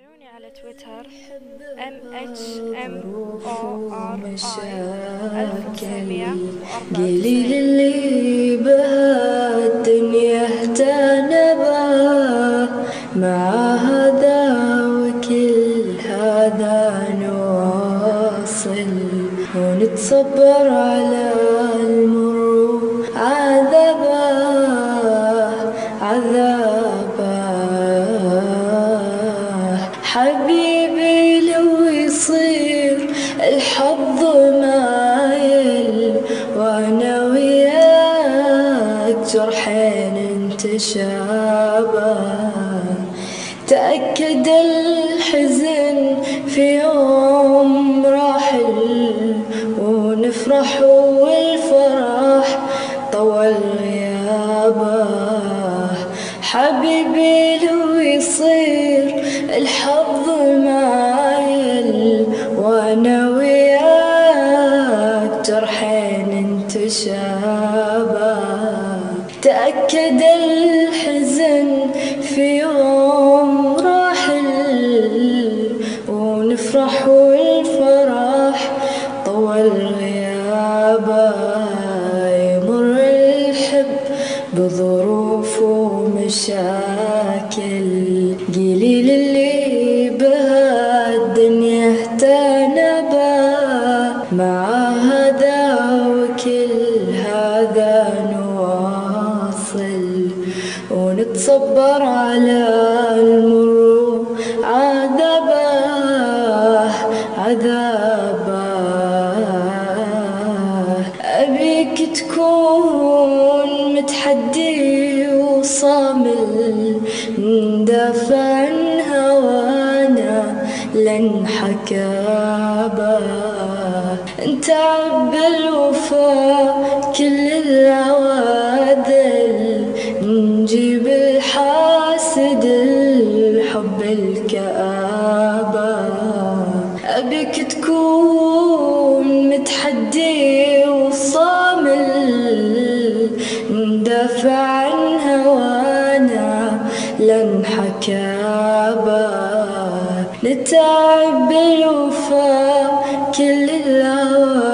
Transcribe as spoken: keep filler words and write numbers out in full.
تابعوني على تويتر ام اتش ام او ار اي ألف وتسعمية وأربعة قليل وتسعين. اللي بهالدنيا اهتنبا مع هذا وكل هذا نواصل ونتصبر على المر عذابا عذابا. حبيبي لو يصير الحظ مايل وانا وياك جرحين نتشابه، تأكد الحزن في يوم راحل ونفرح والفرح طول غيابه. حبيبي لو يصير الحظ مايل وانا وياك جرحين نتشابه، تأكد الحزن في يوم راحل ونفرح والفرح طول غيابه. يمر الحب بظروف ومشاكل، قليل اللي بهالدنيا اهتنبا مع هذا وكل هذا نواصل ونتصبر على المر عذابا عذابا. أبيك تكون متحدي وصامل، ندافع عن هوانا لن حكابا. انت بالوفا كل العوادل، نجيب الحاسد الحب الكآبة. أبيك تكون متحدي وصامل، ندافع عن هوانا لن حكابا. نتعب بالوفا كل العوادل،